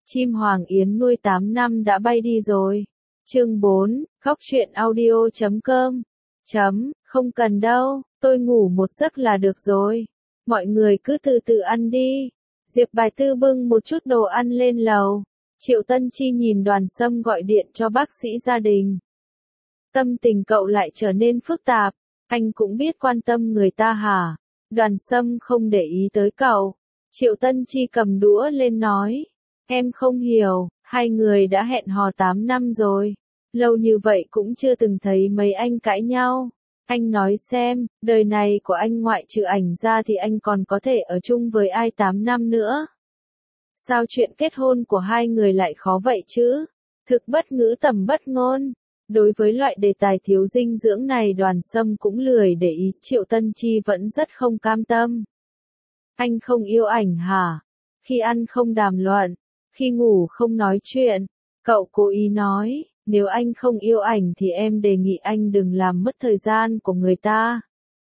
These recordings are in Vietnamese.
Chim Hoàng Yến nuôi 8 năm đã bay đi rồi. Chương 4, khóc chuyện audio.com. Không cần đâu, tôi ngủ một giấc là được rồi. Mọi người cứ từ từ ăn đi. Diệp Bài Tư bưng một chút đồ ăn lên lầu. Triệu Tân Chi nhìn Đoàn Sâm gọi điện cho bác sĩ gia đình. Tâm tình cậu lại trở nên phức tạp. Anh cũng biết quan tâm người ta hả? Đoàn Sâm không để ý tới cậu. Triệu Tân Chi cầm đũa lên nói. Em không hiểu, hai người đã hẹn hò 8 năm rồi. Lâu như vậy cũng chưa từng thấy mấy anh cãi nhau. Anh nói xem, đời này của anh ngoại trừ ảnh ra thì anh còn có thể ở chung với ai 8 năm nữa? Sao chuyện kết hôn của hai người lại khó vậy chứ? Thực bất ngữ tầm bất ngôn. Đối với loại đề tài thiếu dinh dưỡng này Đoàn Sâm cũng lười để ý, Triệu Tân Chi vẫn rất không cam tâm. Anh không yêu ảnh hả? Khi ăn không đàm luận, khi ngủ không nói chuyện. Cậu cố ý nói, nếu anh không yêu ảnh thì em đề nghị anh đừng làm mất thời gian của người ta.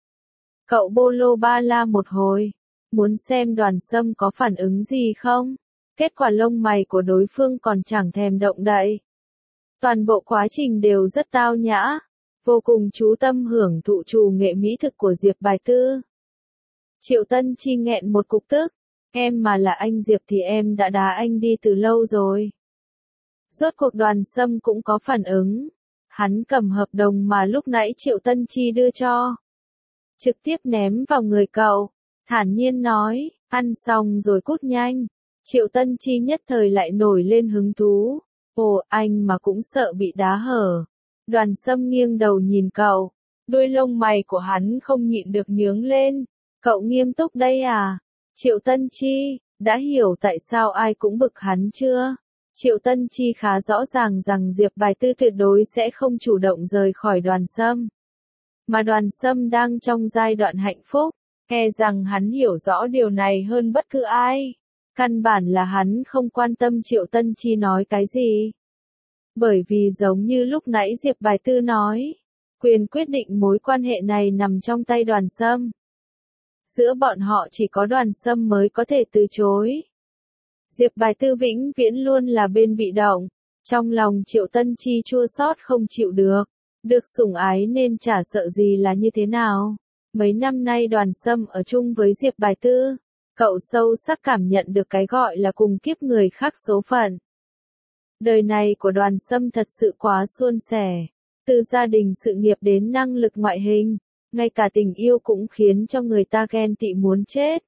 Cậu bô lô ba la một hồi, muốn xem Đoàn Sâm có phản ứng gì không? Kết quả lông mày của đối phương còn chẳng thèm động đậy. Toàn bộ quá trình đều rất tao nhã, vô cùng chú tâm hưởng thụ trù nghệ mỹ thực của Diệp Bài Tư. Triệu Tân Chi nghẹn một cục tức, em mà là anh Diệp thì em đã đá anh đi từ lâu rồi. Rốt cuộc Đoàn Sâm cũng có phản ứng. Hắn cầm hợp đồng mà lúc nãy Triệu Tân Chi đưa cho. Trực tiếp ném vào người cậu. Thản nhiên nói, ăn xong rồi cút nhanh. Triệu Tân Chi nhất thời lại nổi lên hứng thú. Ồ, anh mà cũng sợ bị đá hở. Đoàn Sâm nghiêng đầu nhìn cậu. Đuôi lông mày của hắn không nhịn được nhướng lên. Cậu nghiêm túc đây à? Triệu Tân Chi, đã hiểu tại sao ai cũng bực hắn chưa? Triệu Tân Chi khá rõ ràng rằng Diệp Bài Tư tuyệt đối sẽ không chủ động rời khỏi Đoàn Sâm. Mà Đoàn Sâm đang trong giai đoạn hạnh phúc, e rằng hắn hiểu rõ điều này hơn bất cứ ai. Căn bản là hắn không quan tâm Triệu Tân Chi nói cái gì. Bởi vì giống như lúc nãy Diệp Bài Tư nói, quyền quyết định mối quan hệ này nằm trong tay Đoàn Sâm. Giữa bọn họ chỉ có Đoàn Sâm mới có thể từ chối. Diệp Bài Tư vĩnh viễn luôn là bên bị động. Trong lòng Triệu Tân Chi chua xót không chịu được. Được sủng ái nên chả sợ gì là như thế nào. Mấy năm nay Đoàn Sâm ở chung với Diệp Bài Tư. Cậu sâu sắc cảm nhận được cái gọi là cùng kiếp người khác số phận. Đời này của Đoàn Sâm thật sự quá suôn sẻ. Từ gia đình sự nghiệp đến năng lực ngoại hình. Ngay cả tình yêu cũng khiến cho người ta ghen tị muốn chết.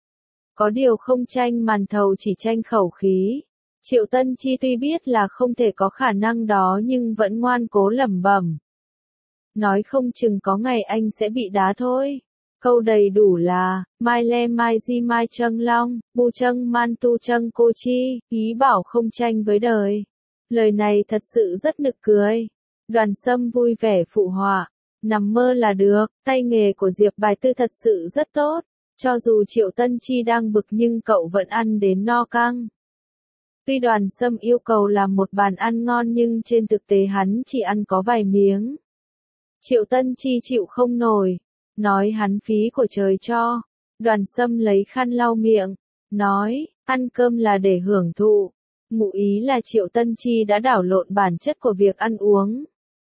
Có điều không tranh màn thầu chỉ tranh khẩu khí. Triệu Tân Chi tuy biết là không thể có khả năng đó nhưng vẫn ngoan cố lẩm bẩm. Nói không chừng có ngày anh sẽ bị đá thôi. Câu đầy đủ là, mai le mai di mai trâng long, bu trâng man tu trâng cô chi, ý bảo không tranh với đời. Lời này thật sự rất nực cười. Đoàn Sâm vui vẻ phụ họa. Nằm mơ là được, tay nghề của Diệp Bài Tư thật sự rất tốt. Cho dù Triệu Tân Chi đang bực nhưng cậu vẫn ăn đến no căng. Tuy Đoàn Sâm yêu cầu làm một bàn ăn ngon nhưng trên thực tế hắn chỉ ăn có vài miếng. Triệu Tân Chi chịu không nổi, nói hắn phí của trời cho. Đoàn Sâm lấy khăn lau miệng, nói, ăn cơm là để hưởng thụ. Ngụ ý là Triệu Tân Chi đã đảo lộn bản chất của việc ăn uống.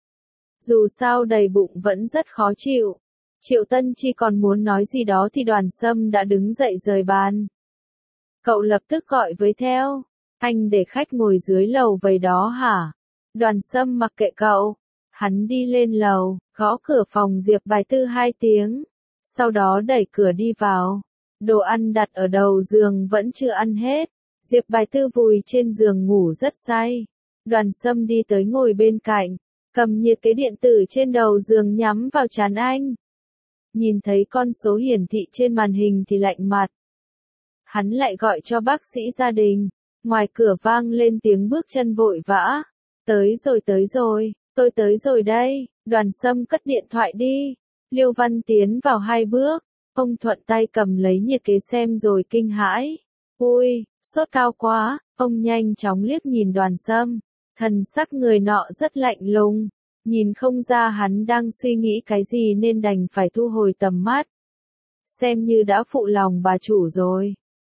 Dù sao đầy bụng vẫn rất khó chịu. Triệu Tân Chi còn muốn nói gì đó thì Đoàn Sâm đã đứng dậy rời bàn. Cậu lập tức gọi với theo. Anh để khách ngồi dưới lầu vậy đó hả? Đoàn Sâm mặc kệ cậu. Hắn đi lên lầu, gõ cửa phòng Diệp Bài Tư 2 tiếng. Sau đó đẩy cửa đi vào. Đồ ăn đặt ở đầu giường vẫn chưa ăn hết. Diệp Bài Tư vùi trên giường ngủ rất say. Đoàn Sâm đi tới ngồi bên cạnh. Cầm nhiệt kế điện tử trên đầu giường nhắm vào trán anh. Nhìn thấy con số hiển thị trên màn hình thì lạnh mặt. Hắn lại gọi cho bác sĩ gia đình. Ngoài cửa vang lên tiếng bước chân vội vã. Tới rồi, tôi tới rồi đây. Đoàn Sâm cất điện thoại đi. Liêu Văn tiến vào 2 bước. Ông thuận tay cầm lấy nhiệt kế xem rồi kinh hãi. Ui, sốt cao quá. Ông nhanh chóng liếc nhìn Đoàn Sâm. Thần sắc người nọ rất lạnh lùng. Nhìn không ra hắn đang suy nghĩ cái gì nên đành phải thu hồi tầm mắt. Xem như đã phụ lòng bà chủ rồi.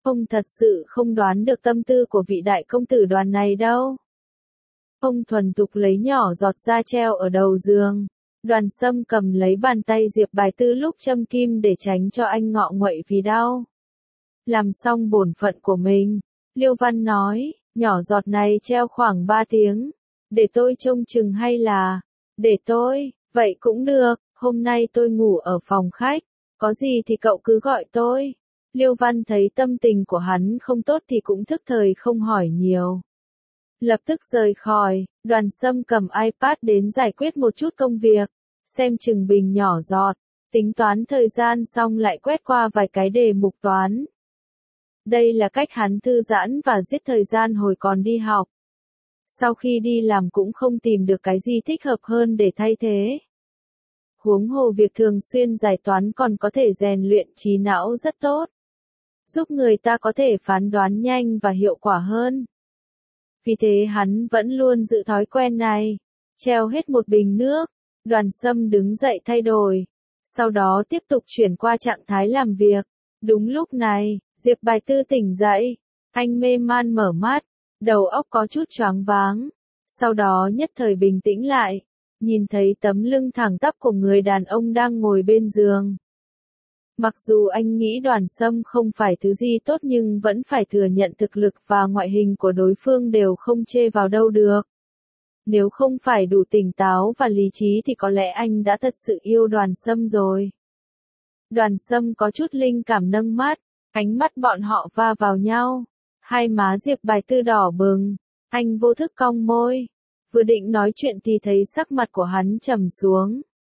Ông thật sự không đoán được tâm tư của vị đại công tử Đoàn này đâu. Ông thuần thục lấy nhỏ giọt ra treo ở đầu giường. Đoàn Sâm cầm lấy bàn tay Diệp Bài Tư lúc châm kim để tránh cho anh ngọ nguậy vì đau. Làm xong bổn phận của mình, Liêu Văn nói, nhỏ giọt này treo khoảng 3 tiếng. Để tôi trông chừng hay là... Để tôi, vậy cũng được, hôm nay tôi ngủ ở phòng khách. Có gì thì cậu cứ gọi tôi. Liêu Văn thấy tâm tình của hắn không tốt thì cũng thức thời không hỏi nhiều. Lập tức rời khỏi, Đoàn Sâm cầm iPad đến giải quyết một chút công việc, xem chừng bình nhỏ giọt, tính toán thời gian xong lại quét qua vài cái đề mục toán. Đây là cách hắn thư giãn và giết thời gian hồi còn đi học. Sau khi đi làm cũng không tìm được cái gì thích hợp hơn để thay thế. Huống hồ việc thường xuyên giải toán còn có thể rèn luyện trí não rất tốt, giúp người ta có thể phán đoán nhanh và hiệu quả hơn. Vì thế hắn vẫn luôn giữ thói quen này. Treo hết một bình nước, Đoàn Sâm đứng dậy thay đổi, sau đó tiếp tục chuyển qua trạng thái làm việc. Đúng lúc này, Diệp Bài Tư tỉnh dậy, anh mê man mở mắt, đầu óc có chút choáng váng, sau đó nhất thời bình tĩnh lại, nhìn thấy tấm lưng thẳng tắp của người đàn ông đang ngồi bên giường. Mặc dù anh nghĩ Đoàn Sâm không phải thứ gì tốt nhưng vẫn phải thừa nhận thực lực và ngoại hình của đối phương đều không chê vào đâu được. Nếu không phải đủ tỉnh táo và lý trí thì có lẽ anh đã thật sự yêu Đoàn Sâm rồi. Đoàn Sâm có chút linh cảm nâng mắt, ánh mắt bọn họ va vào nhau. Hai má Diệp Bài Tư đỏ bừng, anh vô thức cong môi. Vừa định nói chuyện thì thấy sắc mặt của hắn trầm xuống.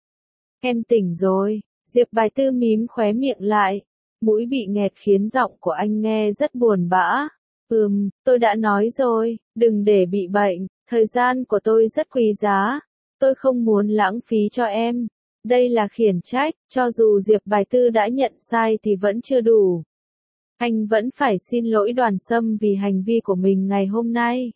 Em tỉnh rồi. Diệp Bài Tư mím khóe miệng lại, mũi bị nghẹt khiến giọng của anh nghe rất buồn bã. Tôi đã nói rồi, đừng để bị bệnh, thời gian của tôi rất quý giá, tôi không muốn lãng phí cho em. Đây là khiển trách, cho dù Diệp Bài Tư đã nhận sai thì vẫn chưa đủ. Anh vẫn phải xin lỗi Đoàn Sâm vì hành vi của mình ngày hôm nay.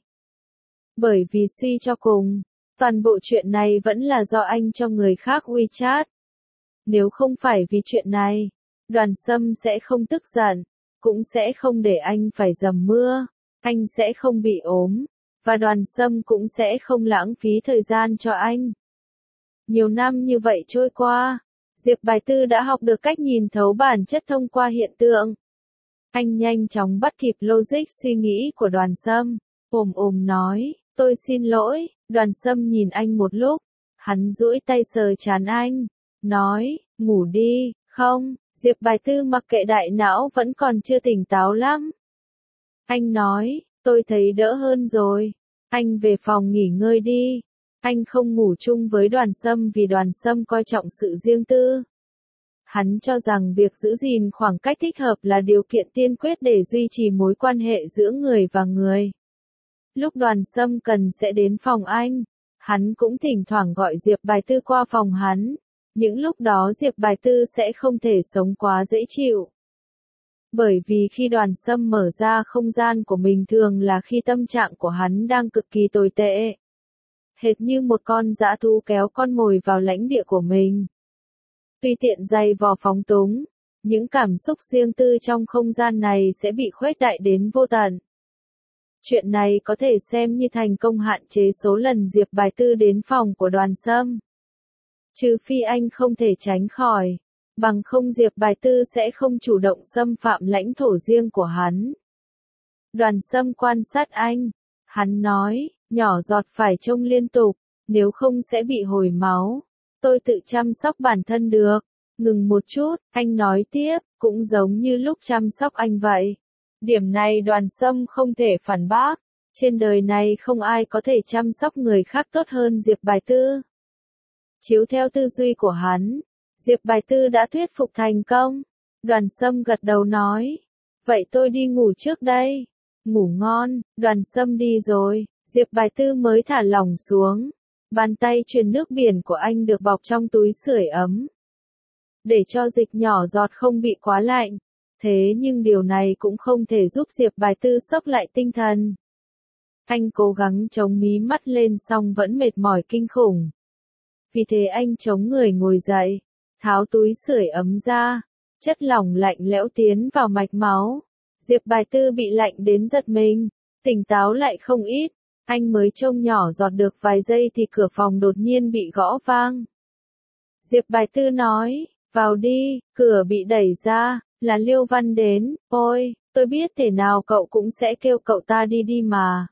Bởi vì suy cho cùng, toàn bộ chuyện này vẫn là do anh cho người khác WeChat. Nếu không phải vì chuyện này, Đoàn Sâm sẽ không tức giận, cũng sẽ không để anh phải dầm mưa, anh sẽ không bị ốm, và Đoàn Sâm cũng sẽ không lãng phí thời gian cho anh. Nhiều năm như vậy trôi qua, Diệp Bài Tư đã học được cách nhìn thấu bản chất thông qua hiện tượng. Anh nhanh chóng bắt kịp logic suy nghĩ của Đoàn Sâm, nói, tôi xin lỗi. Đoàn Sâm nhìn anh một lúc, hắn duỗi tay sờ trán anh, nói, ngủ đi, không. Diệp Bài Tư mặc kệ đại não vẫn còn chưa tỉnh táo lắm. Anh nói, tôi thấy đỡ hơn rồi, anh về phòng nghỉ ngơi đi. Anh không ngủ chung với Đoàn Sâm vì Đoàn Sâm coi trọng sự riêng tư. Hắn cho rằng việc giữ gìn khoảng cách thích hợp là điều kiện tiên quyết để duy trì mối quan hệ giữa người và người. Lúc Đoàn Sâm cần sẽ đến phòng anh, hắn cũng thỉnh thoảng gọi Diệp Bài Tư qua phòng hắn. Những lúc đó Diệp Bài Tư sẽ không thể sống quá dễ chịu. Bởi vì khi Đoàn Sâm mở ra không gian của mình thường là khi tâm trạng của hắn đang cực kỳ tồi tệ. Hệt như một con dã thú kéo con mồi vào lãnh địa của mình. Tùy tiện giày vò phóng túng, những cảm xúc riêng tư trong không gian này sẽ bị khuếch đại đến vô tận. Chuyện này có thể xem như thành công hạn chế số lần Diệp Bài Tư đến phòng của Đoàn Sâm. Trừ phi anh không thể tránh khỏi, bằng không Diệp Bài Tư sẽ không chủ động xâm phạm lãnh thổ riêng của hắn. Đoàn Sâm quan sát anh, hắn nói, nhỏ giọt phải trông liên tục, nếu không sẽ bị hồi máu. Tôi tự chăm sóc bản thân được. Ngừng một chút, anh nói tiếp, cũng giống như lúc chăm sóc anh vậy. Điểm này Đoàn Sâm không thể phản bác. Trên đời này không ai có thể chăm sóc người khác tốt hơn Diệp Bài Tư. Chiếu theo tư duy của hắn, Diệp Bài Tư đã thuyết phục thành công. Đoàn Sâm gật đầu nói, vậy tôi đi ngủ trước đây. Ngủ ngon. Đoàn Sâm đi rồi, Diệp Bài Tư mới thả lỏng xuống. Bàn tay truyền nước biển của anh được bọc trong túi sưởi ấm, để cho dịch nhỏ giọt không bị quá lạnh. Thế nhưng điều này cũng không thể giúp Diệp Bài Tư xốc lại tinh thần. Anh cố gắng chống mí mắt lên xong vẫn mệt mỏi kinh khủng. Vì thế anh chống người ngồi dậy, tháo túi sưởi ấm ra, chất lỏng lạnh lẽo tiến vào mạch máu. Diệp Bài Tư bị lạnh đến giật mình, tỉnh táo lại không ít, anh mới trông nhỏ giọt được vài giây thì cửa phòng đột nhiên bị gõ vang. Diệp Bài Tư nói, vào đi, cửa bị đẩy ra, là Liêu Văn đến, ôi, tôi biết thể nào cậu cũng sẽ kêu cậu ta đi đi mà.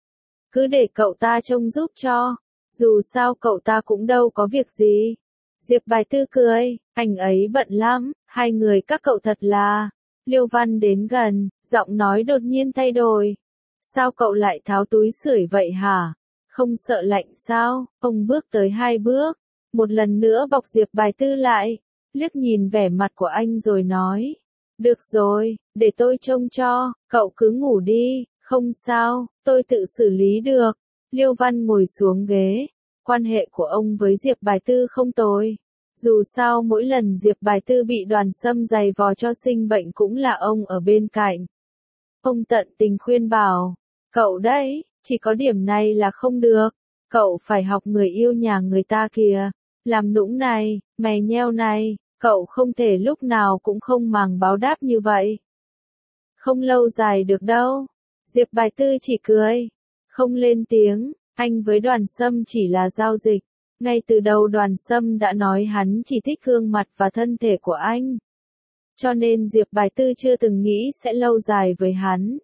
Cứ để cậu ta trông giúp cho, dù sao cậu ta cũng đâu có việc gì. Diệp Bài Tư cười, anh ấy bận lắm, hai người các cậu thật là. Liêu Văn đến gần, giọng nói đột nhiên thay đổi. Sao cậu lại tháo túi sưởi vậy hả? Không sợ lạnh sao? Ông bước tới hai bước, một lần nữa bọc Diệp Bài Tư lại, liếc nhìn vẻ mặt của anh rồi nói. Được rồi, để tôi trông cho, cậu cứ ngủ đi, không sao, tôi tự xử lý được. Liêu Văn ngồi xuống ghế, quan hệ của ông với Diệp Bài Tư không tồi. Dù sao mỗi lần Diệp Bài Tư bị Đoàn Sâm giày vò cho sinh bệnh cũng là ông ở bên cạnh. Ông tận tình khuyên bảo, cậu đấy, chỉ có điểm này là không được, cậu phải học người yêu nhà người ta kìa, làm nũng này, mè nheo này, cậu không thể lúc nào cũng không màng báo đáp như vậy. Không lâu dài được đâu. Diệp Bài Tư chỉ cười, không lên tiếng, anh với Đoàn Sâm chỉ là giao dịch. Ngay từ đầu Đoàn Sâm đã nói hắn chỉ thích gương mặt và thân thể của anh. Cho nên Diệp Bài Tư chưa từng nghĩ sẽ lâu dài với hắn.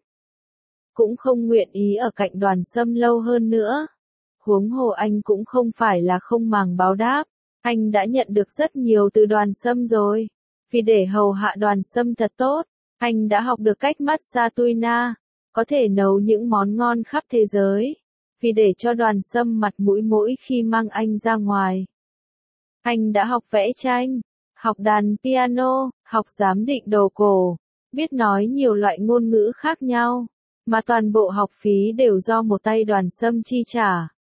Cũng không nguyện ý ở cạnh Đoàn Sâm lâu hơn nữa. Huống hồ anh cũng không phải là không màng báo đáp. Anh đã nhận được rất nhiều từ Đoàn Sâm rồi. Vì để hầu hạ Đoàn Sâm thật tốt, anh đã học được cách massage tui na, có thể nấu những món ngon khắp thế giới. Vì để cho Đoàn Sâm mặt mũi mỗi khi mang anh ra ngoài. Anh đã học vẽ tranh, học đàn piano, học giám định đồ cổ, biết nói nhiều loại ngôn ngữ khác nhau, mà toàn bộ học phí đều do một tay Đoàn Sâm chi trả.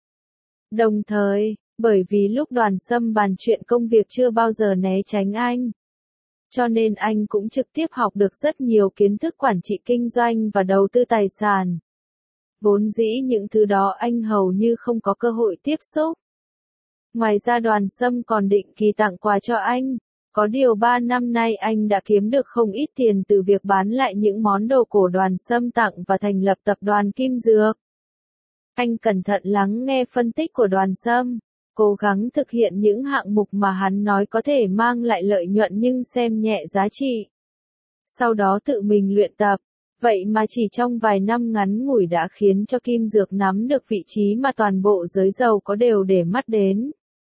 Đồng thời, bởi vì lúc Đoàn Sâm bàn chuyện công việc chưa bao giờ né tránh anh. Cho nên anh cũng trực tiếp học được rất nhiều kiến thức quản trị kinh doanh và đầu tư tài sản. Vốn dĩ những thứ đó anh hầu như không có cơ hội tiếp xúc. Ngoài ra Đoàn Sâm còn định kỳ tặng quà cho anh. Có điều 3 năm nay anh đã kiếm được không ít tiền từ việc bán lại những món đồ cổ Đoàn Sâm tặng và thành lập tập đoàn Kim Dược. Anh cẩn thận lắng nghe phân tích của Đoàn Sâm, cố gắng thực hiện những hạng mục mà hắn nói có thể mang lại lợi nhuận nhưng xem nhẹ giá trị. Sau đó tự mình luyện tập. Vậy mà chỉ trong vài năm ngắn ngủi đã khiến cho Kim Dược nắm được vị trí mà toàn bộ giới giàu có đều để mắt đến.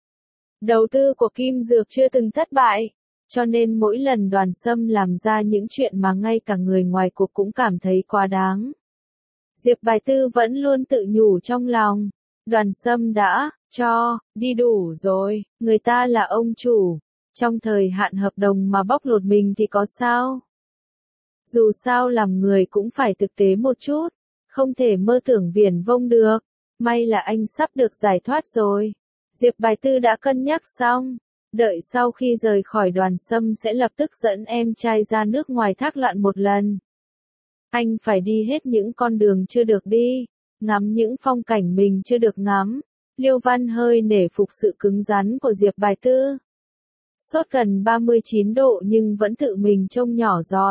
Đầu tư của Kim Dược chưa từng thất bại, cho nên mỗi lần Đoàn Sâm làm ra những chuyện mà ngay cả người ngoài cuộc cũng cảm thấy quá đáng. Diệp Bài Tư vẫn luôn tự nhủ trong lòng, Đoàn Sâm đã đi đủ rồi, người ta là ông chủ, trong thời hạn hợp đồng mà bóc lột mình thì có sao? Dù sao làm người cũng phải thực tế một chút, không thể mơ tưởng viển vông được. May là anh sắp được giải thoát rồi. Diệp Bài Tư đã cân nhắc xong, đợi sau khi rời khỏi Đoàn Sâm sẽ lập tức dẫn em trai ra nước ngoài thác loạn một lần. Anh phải đi hết những con đường chưa được đi, ngắm những phong cảnh mình chưa được ngắm. Liêu Văn hơi nể phục sự cứng rắn của Diệp Bài Tư. Sốt gần 39 độ nhưng vẫn tự mình trông nhỏ giọt.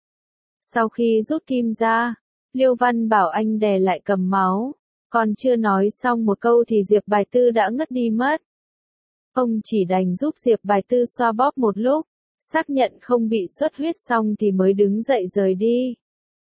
Sau khi rút kim ra, Liêu Văn bảo anh đè lại cầm máu, còn chưa nói xong một câu thì Diệp Bài Tư đã ngất đi mất. Ông chỉ đành giúp Diệp Bài Tư xoa bóp một lúc, xác nhận không bị xuất huyết xong thì mới đứng dậy rời đi.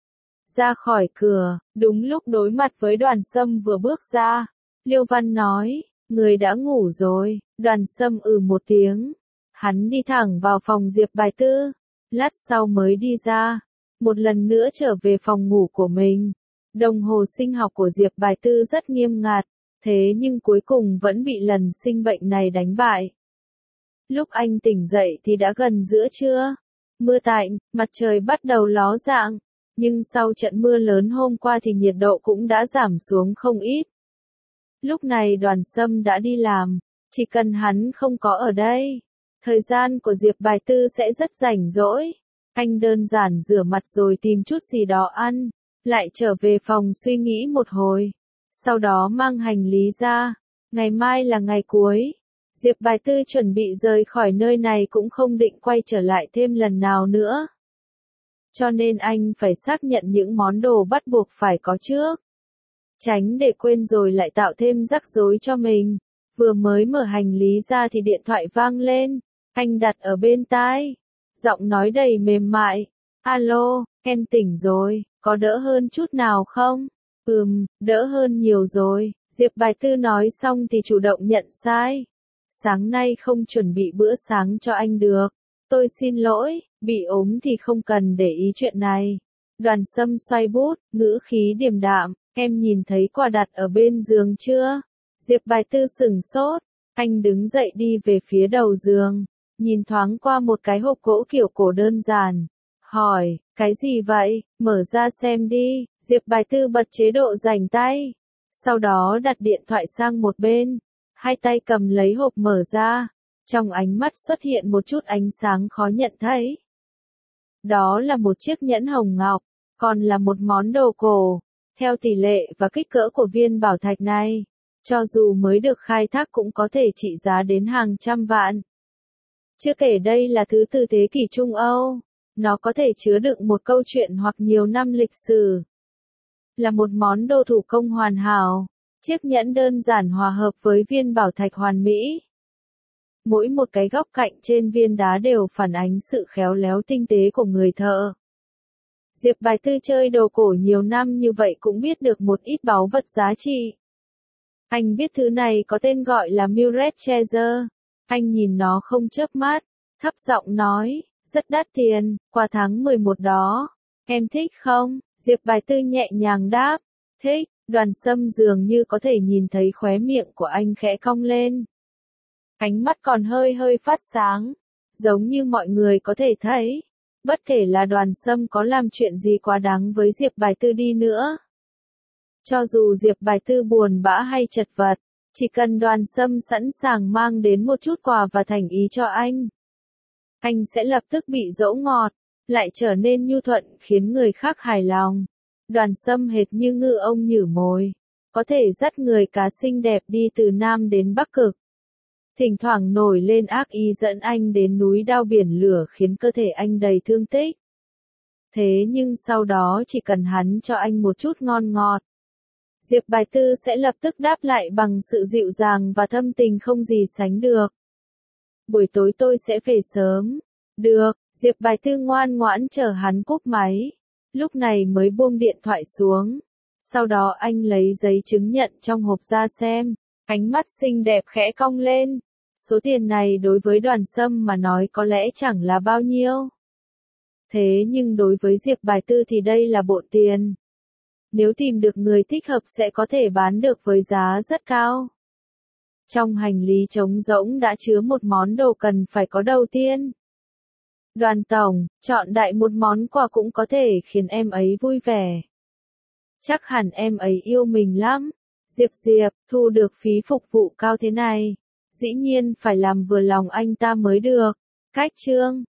Ra khỏi cửa, đúng lúc đối mặt với Đoàn Sâm vừa bước ra, Liêu Văn nói, người đã ngủ rồi. Đoàn Sâm một tiếng. Hắn đi thẳng vào phòng Diệp Bài Tư, lát sau mới đi ra. Một lần nữa trở về phòng ngủ của mình. Đồng hồ sinh học của Diệp Bài Tư rất nghiêm ngặt, thế nhưng cuối cùng vẫn bị lần sinh bệnh này đánh bại. Lúc anh tỉnh dậy thì đã gần giữa trưa. Mưa tạnh, mặt trời bắt đầu ló dạng, nhưng sau trận mưa lớn hôm qua thì nhiệt độ cũng đã giảm xuống không ít. Lúc này Đoàn Sâm đã đi làm, chỉ cần hắn không có ở đây, thời gian của Diệp Bài Tư sẽ rất rảnh rỗi. Anh đơn giản rửa mặt rồi tìm chút gì đó ăn, lại trở về phòng suy nghĩ một hồi. Sau đó mang hành lý ra. Ngày mai là ngày cuối. Diệp Bài Tư chuẩn bị rời khỏi nơi này cũng không định quay trở lại thêm lần nào nữa. cho nên anh phải xác nhận những món đồ bắt buộc phải có trước. Tránh để quên rồi lại tạo thêm rắc rối cho mình. Vừa mới mở hành lý ra thì điện thoại vang lên, anh đặt ở bên tai. Giọng nói đầy mềm mại. Alo, em tỉnh rồi, có đỡ hơn chút nào không? Đỡ hơn nhiều rồi, Diệp Bài Tư nói xong thì chủ động nhận sai. Sáng nay không chuẩn bị bữa sáng cho anh được. Tôi xin lỗi, bị ốm thì không cần để ý chuyện này. Đoàn Sâm xoay bút, ngữ khí điềm đạm, em nhìn thấy quà đặt ở bên giường chưa? Diệp Bài Tư sửng sốt, anh đứng dậy đi về phía đầu giường, nhìn thoáng qua một cái hộp gỗ kiểu cổ đơn giản. Hỏi, cái gì vậy, mở ra xem đi, Diệp Bài Tư bật chế độ rảnh tay. Sau đó đặt điện thoại sang một bên, hai tay cầm lấy hộp mở ra. Trong ánh mắt xuất hiện một chút ánh sáng khó nhận thấy. Đó là một chiếc nhẫn hồng ngọc, còn là một món đồ cổ. Theo tỷ lệ và kích cỡ của viên bảo thạch này, cho dù mới được khai thác cũng có thể trị giá đến hàng trăm vạn. Chưa kể đây là thứ từ thế kỷ Trung Âu, nó có thể chứa đựng một câu chuyện hoặc nhiều năm lịch sử. Là một món đồ thủ công hoàn hảo, chiếc nhẫn đơn giản hòa hợp với viên bảo thạch hoàn mỹ. Mỗi một cái góc cạnh trên viên đá đều phản ánh sự khéo léo tinh tế của người thợ. Diệp Bài Tư chơi đồ cổ nhiều năm như vậy cũng biết được một ít báu vật giá trị. Anh biết thứ này có tên gọi là Muret Treasure. Anh nhìn nó không chớp mắt, thấp giọng nói, rất đắt tiền, qua tháng 11 đó. Em thích không? Diệp Bài Tư nhẹ nhàng đáp, thích. Đoàn Sâm dường như có thể nhìn thấy khóe miệng của anh khẽ cong lên. Ánh mắt còn hơi phát sáng, giống như mọi người có thể thấy. Bất kể là Đoàn Sâm có làm chuyện gì quá đáng với Diệp Bài Tư đi nữa. Cho dù Diệp Bài Tư buồn bã hay chật vật, chỉ cần Đoàn Sâm sẵn sàng mang đến một chút quà và thành ý cho anh sẽ lập tức bị dỗ ngọt, lại trở nên nhu thuận khiến người khác hài lòng. Đoàn Sâm hệt như ngư ông nhử mồi, có thể dắt người cá xinh đẹp đi từ Nam đến Bắc Cực. Thỉnh thoảng nổi lên ác ý dẫn anh đến núi đao biển lửa khiến cơ thể anh đầy thương tích. Thế nhưng sau đó chỉ cần hắn cho anh một chút ngon ngọt, Diệp Bài Tư sẽ lập tức đáp lại bằng sự dịu dàng và thâm tình không gì sánh được. Buổi tối tôi sẽ về sớm. Được, Diệp Bài Tư ngoan ngoãn chờ hắn cúp máy. Lúc này mới buông điện thoại xuống. Sau đó anh lấy giấy chứng nhận trong hộp ra xem. Ánh mắt xinh đẹp khẽ cong lên. Số tiền này đối với Đoàn Sâm mà nói có lẽ chẳng là bao nhiêu. Thế nhưng đối với Diệp Bài Tư thì đây là bộn tiền. Nếu tìm được người thích hợp sẽ có thể bán được với giá rất cao. Trong hành lý trống rỗng đã chứa một món đồ cần phải có đầu tiên. Đoàn tổng, chọn đại một món quà cũng có thể khiến em ấy vui vẻ. Chắc hẳn em ấy yêu mình lắm. Diệp, thu được phí phục vụ cao thế này. Dĩ nhiên phải làm vừa lòng anh ta mới được. Cách chương